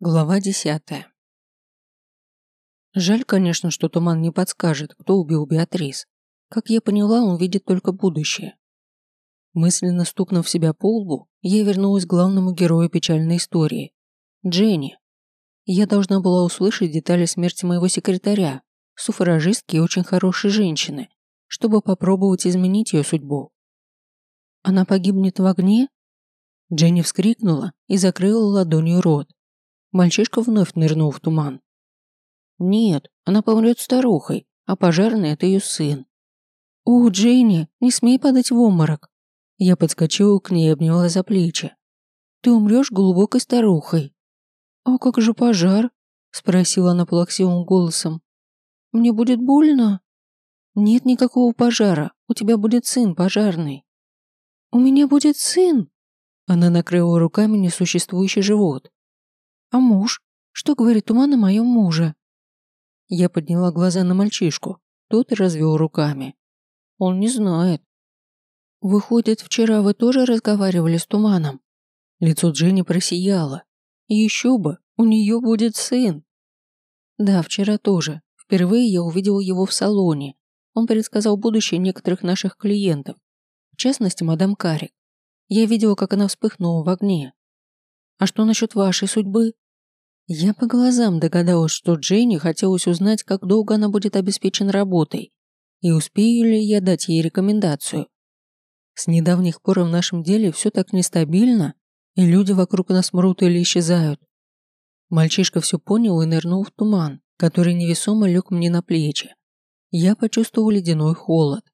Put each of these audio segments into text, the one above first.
Глава 10. Жаль, конечно, что Туман не подскажет, кто убил Беатрис. Как я поняла, он видит только будущее. Мысленно стукнув себя по лбу, я вернулась к главному герою печальной истории – Дженни. Я должна была услышать детали смерти моего секретаря, суфражистки и очень хорошей женщины, чтобы попробовать изменить ее судьбу. Она погибнет в огне? Дженни вскрикнула и закрыла ладонью рот. Мальчишка вновь нырнул в туман. Нет, она помрет старухой, а пожарный – это ее сын. «О, Дженни, не смей падать в обморок!» Я подскочила к ней и обняла за плечи. «Ты умрешь глубокой старухой». «А как же пожар?» – спросила она плаксивым голосом. «Мне будет больно?» «Нет никакого пожара, у тебя будет сын пожарный». «У меня будет сын?» Она накрыла руками несуществующий живот. «А муж? Что говорит Туман о моем муже?» Я подняла глаза на мальчишку. Тот развел руками. Он не знает. «Выходит, вчера вы тоже разговаривали с Туманом?» Лицо Дженни просияло. «Еще бы, у нее будет сын!» «Да, вчера тоже. Впервые я увидела его в салоне. Он предсказал будущее некоторых наших клиентов, в частности, мадам Карик. Я видела, как она вспыхнула в огне. А что насчет вашей судьбы?» Я по глазам догадалась, что Дженни хотелось узнать, как долго она будет обеспечена работой, и успею ли я дать ей рекомендацию. С недавних пор в нашем деле все так нестабильно, и люди вокруг нас мрут или исчезают. Мальчишка все понял и нырнул в туман, который невесомо лег мне на плечи. Я почувствовал ледяной холод.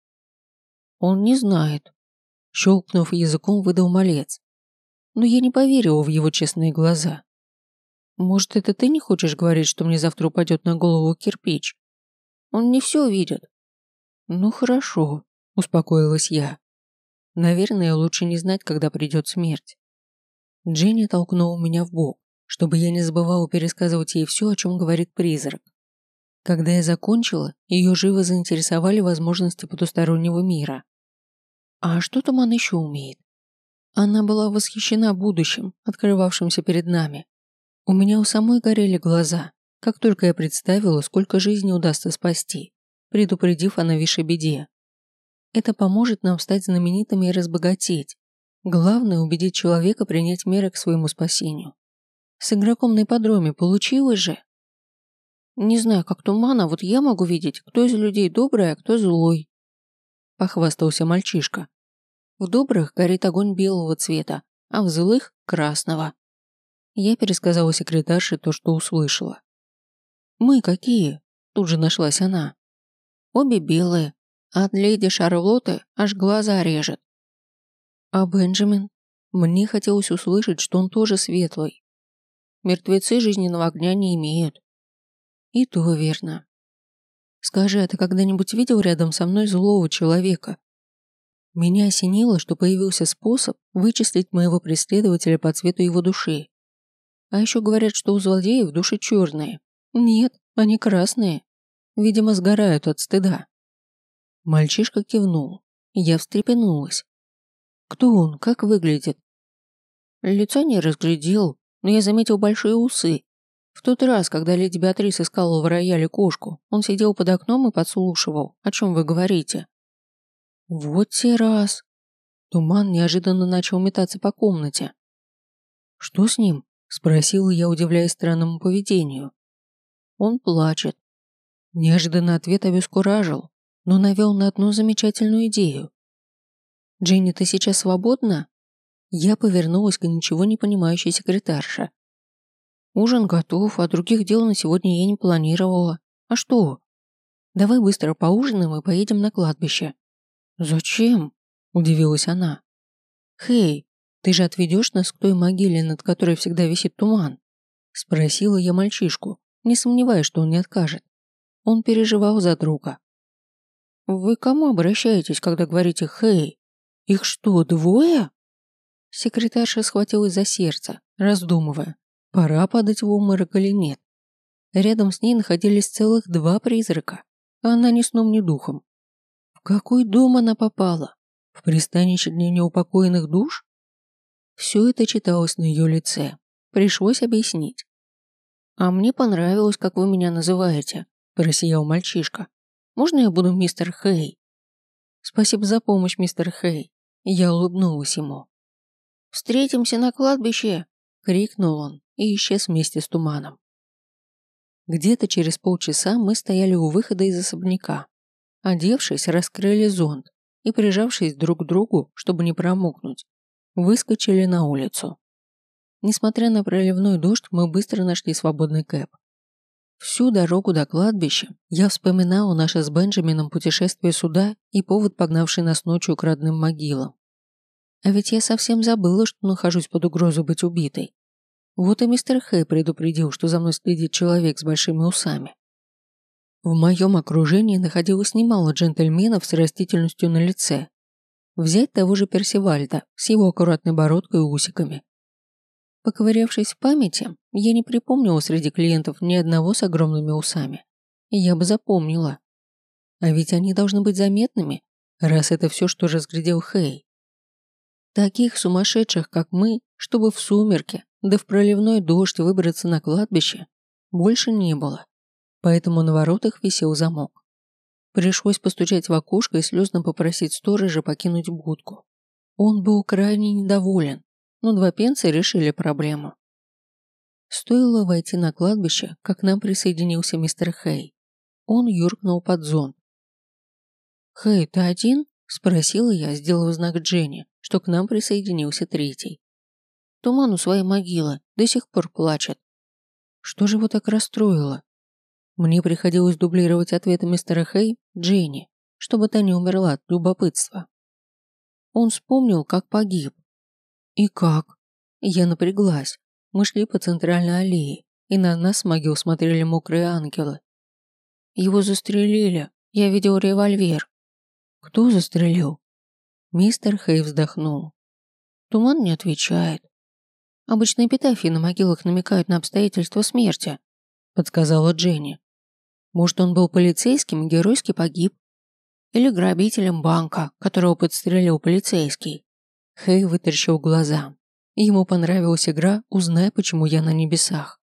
Он не знает. Щелкнув языком, выдал малец. Но я не поверила в его честные глаза. Может, это ты не хочешь говорить, что мне завтра упадет на голову кирпич? Он не все видит. Ну хорошо, успокоилась я. Наверное, лучше не знать, когда придет смерть. Дженни толкнула меня в бок, чтобы я не забывала пересказывать ей все, о чем говорит призрак. Когда я закончила, ее живо заинтересовали возможности потустороннего мира. А что Туман еще умеет? Она была восхищена будущим, открывавшимся перед нами. У меня у самой горели глаза, как только я представила, сколько жизней удастся спасти, предупредив о нависшей беде. Это поможет нам стать знаменитыми и разбогатеть. Главное – убедить человека принять меры к своему спасению. С игроком на ипподроме получилось же? Не знаю, как Туман, а вот я могу видеть, кто из людей добрый, а кто злой. Похвастался мальчишка. В добрых горит огонь белого цвета, а в злых – красного. Я пересказала секретарше то, что услышала. «Мы какие?» – тут же нашлась она. «Обе белые, а от леди Шарлотты аж глаза режет». «А Бенджамин?» Мне хотелось услышать, что он тоже светлый. Мертвецы жизненного огня не имеют. И то верно. Скажи, а ты когда-нибудь видел рядом со мной злого человека? Меня осенило, что появился способ вычислить моего преследователя по цвету его души. А еще говорят, что у злодеев души черные. Нет, они красные. Видимо, сгорают от стыда. Мальчишка кивнул. Я встрепенулась. Кто он? Как выглядит? Лицо не разглядел, но я заметил большие усы. В тот раз, когда леди Беатрис искала в рояле кошку, он сидел под окном и подслушивал, о чем вы говорите. Вот те раз. Туман неожиданно начал метаться по комнате. Что с ним? Спросила я, удивляясь странному поведению. Он плачет. Неожиданный ответ обескуражил, но навел на одну замечательную идею. «Дженни, ты сейчас свободна?» Я повернулась к ничего не понимающей секретарше. «Ужин готов, а других дел на сегодня я не планировала. А что? Давай быстро поужинаем и поедем на кладбище». «Зачем?» – удивилась она. «Хей, ты же отведешь нас к той могиле, над которой всегда висит туман?» – спросила я мальчишку, не сомневаясь, что он не откажет. Он переживал за друга. «Вы к кому обращаетесь, когда говорите «хей»? Их что, двое?» Секретарша схватилась за сердце, раздумывая, пора падать в обморок или нет. Рядом с ней находились целых два призрака, а она ни сном, ни духом. В какой дом она попала? В пристанище для неупокоенных душ? Все это читалось на ее лице. Пришлось объяснить. «А мне понравилось, как вы меня называете», – просиял мальчишка. «Можно я буду мистер Хэй?» «Спасибо за помощь, мистер Хэй». Я улыбнулась ему. «Встретимся на кладбище!» – крикнул он и исчез вместе с туманом. Где-то через полчаса мы стояли у выхода из особняка. Одевшись, раскрыли зонт и, прижавшись друг к другу, чтобы не промокнуть, выскочили на улицу. Несмотря на проливной дождь, мы быстро нашли свободный кэб. Всю дорогу до кладбища я вспоминала наше с Бенджамином путешествие сюда и повод, погнавший нас ночью к родным могилам. А ведь я совсем забыла, что нахожусь под угрозой быть убитой. Вот и мистер Хэй предупредил, что за мной следит человек с большими усами. В моем окружении находилось немало джентльменов с растительностью на лице. Взять того же Персивальда с его аккуратной бородкой и усиками. Поковырявшись в памяти, я не припомнила среди клиентов ни одного с огромными усами. И я бы запомнила. А ведь они должны быть заметными, раз это все, что разглядел Хэй. Таких сумасшедших, как мы, чтобы в сумерки, да в проливной дождь выбраться на кладбище, больше не было. Поэтому на воротах висел замок. Пришлось постучать в окошко и слезно попросить сторожа покинуть будку. Он был крайне недоволен, но 2 пенса решили проблему. Стоило войти на кладбище, как к нам присоединился мистер Хэй. Он юркнул под зонт. «Хэй, ты один?» – спросила я, сделав знак Дженни, что к нам присоединился третий. «Туман у своей могилы, до сих пор плачет». Что же его так расстроило? Мне приходилось дублировать ответы мистера Хэй Дженни, чтобы та не умерла от любопытства. Он вспомнил, как погиб. И как? Я напряглась. Мы шли по центральной аллее, и на нас с могил смотрели мокрые ангелы. Его застрелили. Я видел револьвер. Кто застрелил? Мистер Хэй вздохнул. Туман не отвечает. Обычно эпитафии на могилах намекают на обстоятельства смерти, подсказала Дженни. Может, он был полицейским и геройски погиб? Или грабителем банка, которого подстрелил полицейский? Хэй вытаращил глаза. Ему понравилась игра «Узнай, почему я на небесах».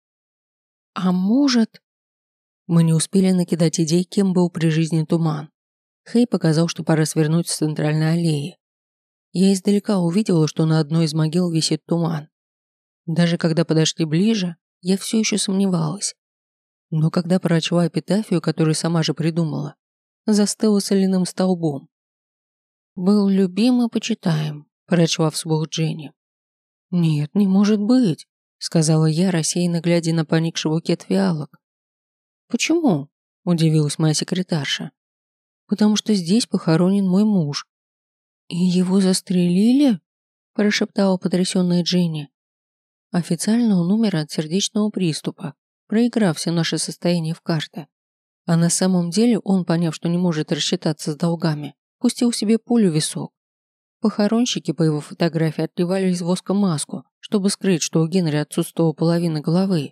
А может... Мы не успели накидать идей, кем был при жизни Туман. Хэй показал, что пора свернуть с центральной аллеи. Я издалека увидела, что на одной из могил висит Туман. Даже когда подошли ближе, я все еще сомневалась. Но когда прочла эпитафию, которую сама же придумала, застыла соляным столбом. «Был любим и почитаем», – прочла вслух Дженни. «Нет, не может быть», – сказала я, рассеянно глядя на поникший букет фиалок. «Почему?» – удивилась моя секретарша. «Потому что здесь похоронен мой муж». «И его застрелили?» – прошептала потрясенная Дженни. Официально он умер от сердечного приступа, проиграв все наше состояние в карты. А на самом деле он, поняв, что не может рассчитаться с долгами, пустил себе пулю в висок. Похоронщики по его фотографии отливали из воска маску, чтобы скрыть, что у Генри отсутствовала половина головы.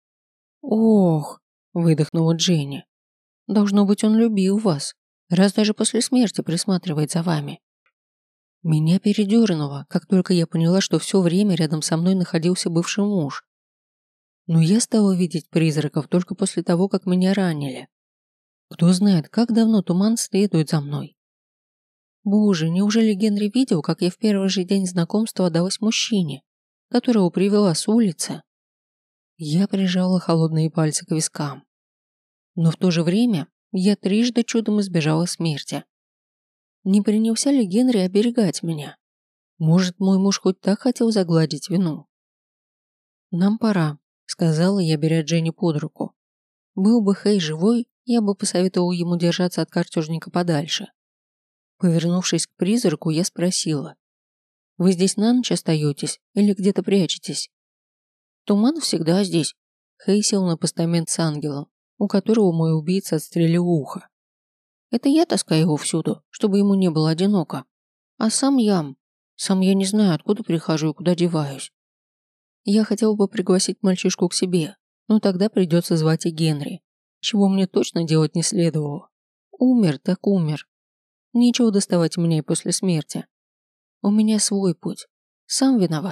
«Ох!» – выдохнула Дженни. «Должно быть, он любил вас, раз даже после смерти присматривает за вами». Меня передернуло, как только я поняла, что все время рядом со мной находился бывший муж. Но я стала видеть призраков только после того, как меня ранили. Кто знает, как давно Туман следует за мной. Боже, неужели Генри видел, как я в первый же день знакомства отдалась мужчине, которого привела с улицы? Я прижала холодные пальцы к вискам. Но в то же время я трижды чудом избежала смерти. Не принялся ли Генри оберегать меня? Может, мой муж хоть так хотел загладить вину? «Нам пора», — сказала я, беря Дженни под руку. Был бы Хэй живой, я бы посоветовал ему держаться от картежника подальше. Повернувшись к призраку, я спросила. «Вы здесь на ночь остаетесь или где-то прячетесь?» «Туман всегда здесь». Хэй сел на постамент с ангелом, у которого мой убийца отстрелил ухо. «Это я таскаю его всюду, чтобы ему не было одиноко. А сам я не знаю, откуда прихожу и куда деваюсь. Я хотела бы пригласить мальчишку к себе, но тогда придется звать и Генри, чего мне точно делать не следовало. Умер так умер. Нечего доставать меня и после смерти. У меня свой путь. Сам виноват.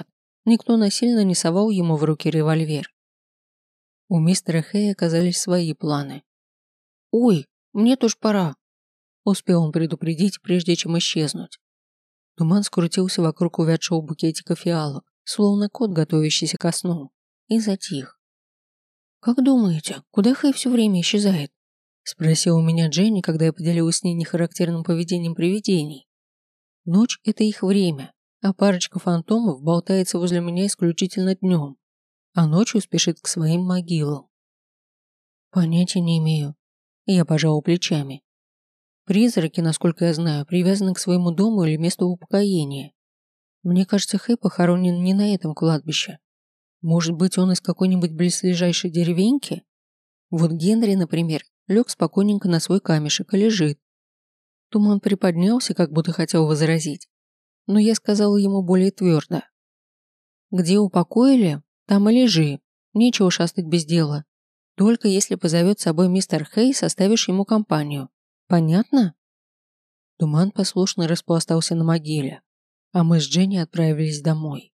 Никто насильно не совал ему в руки револьвер. У мистера Хэя оказались свои планы. «Ой, мне тоже пора», – успел он предупредить, прежде чем исчезнуть. Туман скрутился вокруг увядшего букетика фиалок, словно кот, готовящийся ко сну, и затих. «Как думаете, куда Хэй все время исчезает?» – спросила у меня Дженни, когда я поделилась с ней нехарактерным поведением привидений. Ночь – это их время, а парочка фантомов болтается возле меня исключительно днем, а ночью спешит к своим могилам. Понятия не имею. Я пожал плечами. Призраки, насколько я знаю, привязаны к своему дому или месту упокоения. Мне кажется, Хэй похоронен не на этом кладбище. Может быть, он из какой-нибудь близлежащей деревеньки? Вот Генри, например, лег спокойненько на свой камешек и лежит. Туман приподнялся, как будто хотел возразить, но я сказала ему более твердо. «Где упокоили, там и лежи, нечего шастать без дела. Только если позовет с собой мистер Хэй, составишь ему компанию. Понятно?» Туман послушно распластался на могиле, а мы с Дженни отправились домой.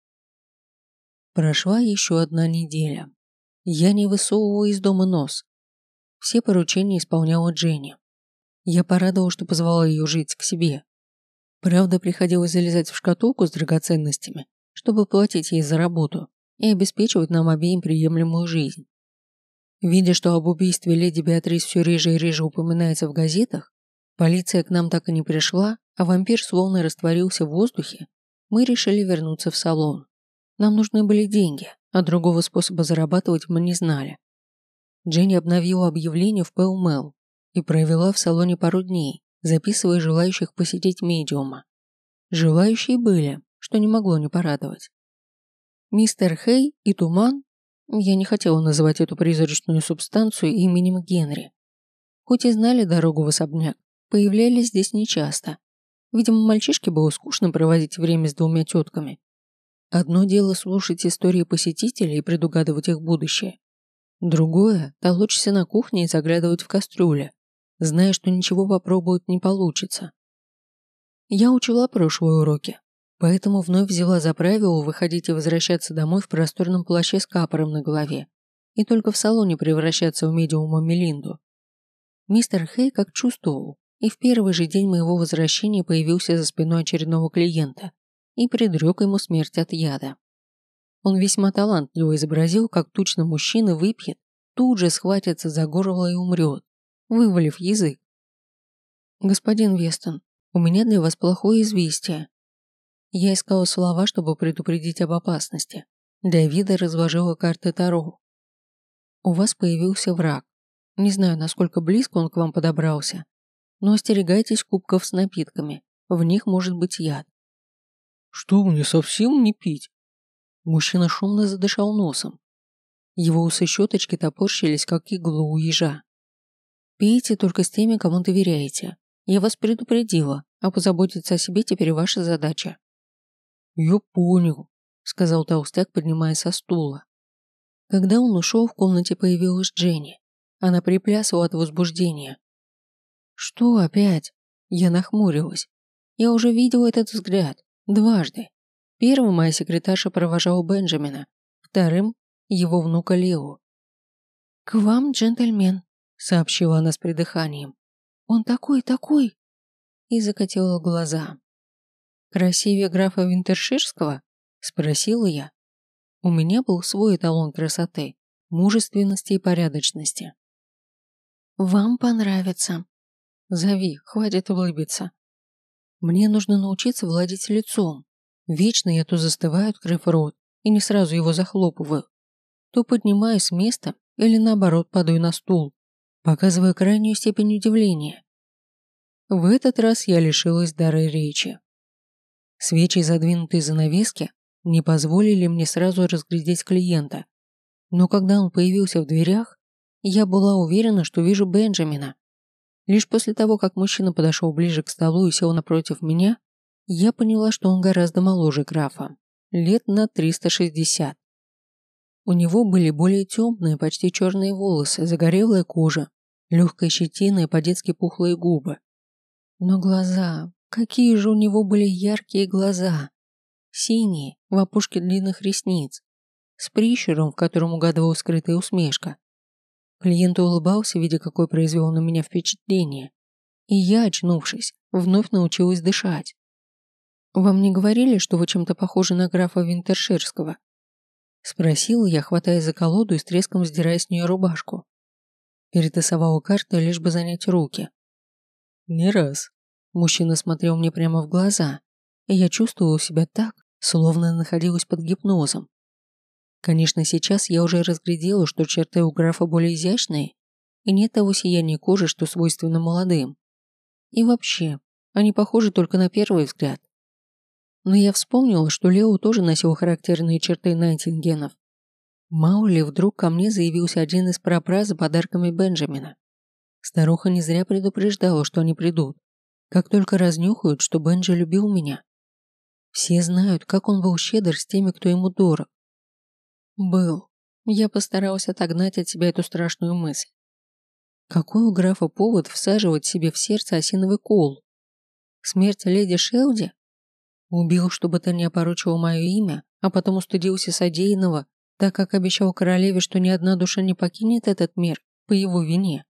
Прошла еще одна неделя. Я не высовывала из дома нос. Все поручения исполняла Дженни. Я порадовала, что позвала ее жить к себе. Правда, приходилось залезать в шкатулку с драгоценностями, чтобы платить ей за работу и обеспечивать нам обеим приемлемую жизнь. Видя, что об убийстве леди Беатрис все реже и реже упоминается в газетах, полиция к нам так и не пришла, а вампир словно растворился в воздухе, мы решили вернуться в салон. Нам нужны были деньги, а другого способа зарабатывать мы не знали. Дженни обновила объявление в Pall Mall и провела в салоне пару дней, записывая желающих посетить медиума. Желающие были, что не могло не порадовать. Мистер Хэй и Туман, я не хотела называть эту призрачную субстанцию именем Генри, хоть и знали дорогу в особняк, появлялись здесь нечасто. Видимо, мальчишке было скучно проводить время с двумя тетками. Одно дело слушать истории посетителей и предугадывать их будущее. Другое – толочься на кухне и заглядывать в кастрюлю, зная, что ничего попробовать не получится. Я учила прошлые уроки, поэтому вновь взяла за правило выходить и возвращаться домой в просторном плаще с капором на голове и только в салоне превращаться в медиума Мелинду. Мистер Хэй как чувствовал, и в первый же день моего возвращения появился за спиной очередного клиента и предрек ему смерть от яда. Он весьма талантливо изобразил, как тучный мужчина выпьет, тут же схватится за горло и умрет, вывалив язык. «Господин Вестон, у меня для вас плохое известие». Я искала слова, чтобы предупредить об опасности. Для вида разложила карты Таро. У вас появился враг. Не знаю, насколько близко он к вам подобрался, но остерегайтесь кубков с напитками, в них может быть яд. «Что, мне совсем не пить?» Мужчина шумно задышал носом. Его усы-щеточки топорщились, как иглу у ежа. «Пейте только с теми, кому доверяете. Я вас предупредила, а позаботиться о себе теперь ваша задача». «Я понял», — сказал толстяк, поднимаясь со стула. Когда он ушел, в комнате появилась Дженни. Она приплясывала от возбуждения. «Что опять?» Я нахмурилась. Я уже видела этот взгляд. Дважды. Первым моя секретарша провожала Бенджамина, вторым – его внука Лео. «К вам, джентльмен», – сообщила она с придыханием. «Он такой, такой!» И закатила глаза. «Красивее графа Винтерширского?» – спросила я. У меня был свой эталон красоты, мужественности и порядочности. «Вам понравится». «Зови, хватит улыбиться». «Мне нужно научиться владеть лицом. Вечно я то застываю, открыв рот, и не сразу его захлопываю, то поднимаюсь с места или наоборот падаю на стул, показывая крайнюю степень удивления. В этот раз я лишилась дара речи. Свечи, задвинутые занавески, не позволили мне сразу разглядеть клиента, но когда он появился в дверях, я была уверена, что вижу Бенджамина. Лишь после того, как мужчина подошел ближе к столу и сел напротив меня, я поняла, что он гораздо моложе графа, лет на 360. У него были более темные, почти черные волосы, загорелая кожа, легкая щетина и по-детски пухлые губы. Но глаза, какие же у него были яркие глаза, синие, в опушке длинных ресниц, с прищуром, в котором угадывала скрытая усмешка. Клиент улыбался, видя, какое произвело на меня впечатление, и я, очнувшись, вновь научилась дышать. «Вам не говорили, что вы чем-то похожи на графа Винтерширского?» Спросила я, хватая за колоду и с треском сдирая с нее рубашку. Перетасовала карты, лишь бы занять руки. «Не раз». Мужчина смотрел мне прямо в глаза, и я чувствовала себя так, словно находилась под гипнозом. Конечно, сейчас я уже разглядела, что черты у графа более изящные, и нет того сияния кожи, что свойственно молодым. И вообще, они похожи только на первый взгляд. Но я вспомнила, что Лео тоже носил характерные черты Найтингенов. Мало ли, вдруг ко мне заявился один из прапра за подарками Бенджамина. Старуха не зря предупреждала, что они придут, как только разнюхают, что Бенджи любил меня. Все знают, как он был щедр с теми, кто ему дорог. Был. Я постаралась отогнать от себя эту страшную мысль. Какой у графа повод всаживать себе в сердце осиновый кол? Смерть леди Шелди? Убил, чтобы та не опорочила мое имя, а потом устыдился содеянного, так как обещал королеве, что ни одна душа не покинет этот мир по его вине.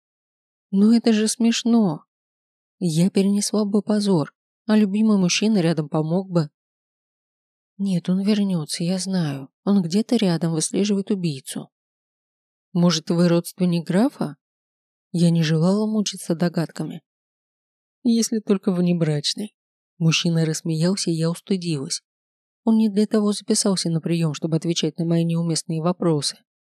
Но это же смешно. Я перенесла бы позор, а любимый мужчина рядом помог бы. Нет, он вернется, я знаю. Он где-то рядом выслеживает убийцу. Может, вы родственник графа? Я не желала мучиться догадками. Если только внебрачный. Мужчина рассмеялся, и я устыдилась. Он не для того записался на прием, чтобы отвечать на мои неуместные вопросы.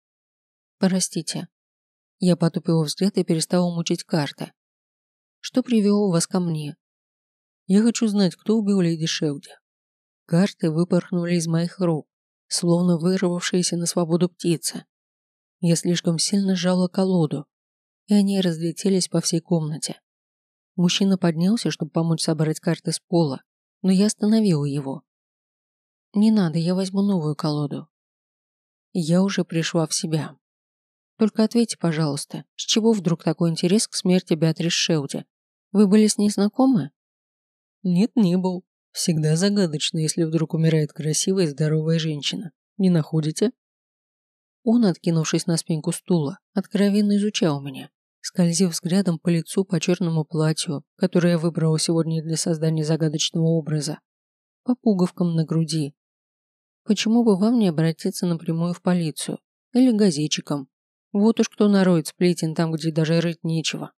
Простите. Я потупила взгляд и перестала мучить карты. Что привело вас ко мне? Я хочу знать, кто убил леди Шелди. Карты выпорхнули из моих рук, словно вырвавшиеся на свободу птицы. Я слишком сильно сжала колоду, и они разлетелись по всей комнате. Мужчина поднялся, чтобы помочь собрать карты с пола, но я остановила его. «Не надо, я возьму новую колоду». Я уже пришла в себя. Только ответьте, пожалуйста, с чего вдруг такой интерес к смерти Беатрис Шелди? Вы были с ней знакомы? Нет, не был. Всегда загадочно, если вдруг умирает красивая и здоровая женщина. Не находите? Он, откинувшись на спинку стула, откровенно изучал меня, скользив взглядом по лицу, по черному платью, которое я выбрала сегодня для создания загадочного образа, по пуговкам на груди. Почему бы вам не обратиться напрямую в полицию или газетчикам? Вот уж кто нароет сплетен там, где даже рыть нечего.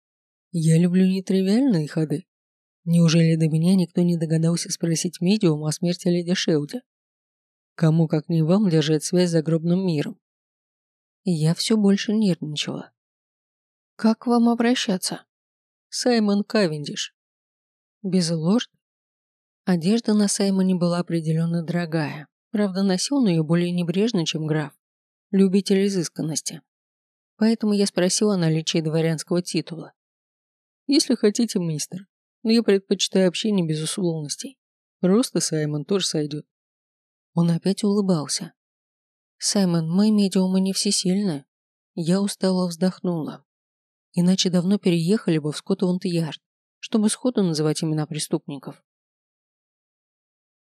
Я люблю нетривиальные ходы. Неужели до меня никто не догадался спросить медиум о смерти леди Шелди? Кому, как не вам, держать связь с загробным миром? И я все больше нервничала. Как к вам обращаться? Саймон Кавендиш. Безлорд? Одежда на Саймоне была определенно дорогая. Правда, носил он ее более небрежно, чем граф. Любитель изысканности. Поэтому я спросила о наличии дворянского титула. Если хотите, мистер, но я предпочитаю общение без условностей. Просто Саймон тоже сойдет. Он опять улыбался. Саймон, мы медиумы не всесильны. Я устало вздохнула. Иначе давно переехали бы в Скотланд-Ярд, чтобы сходу называть имена преступников.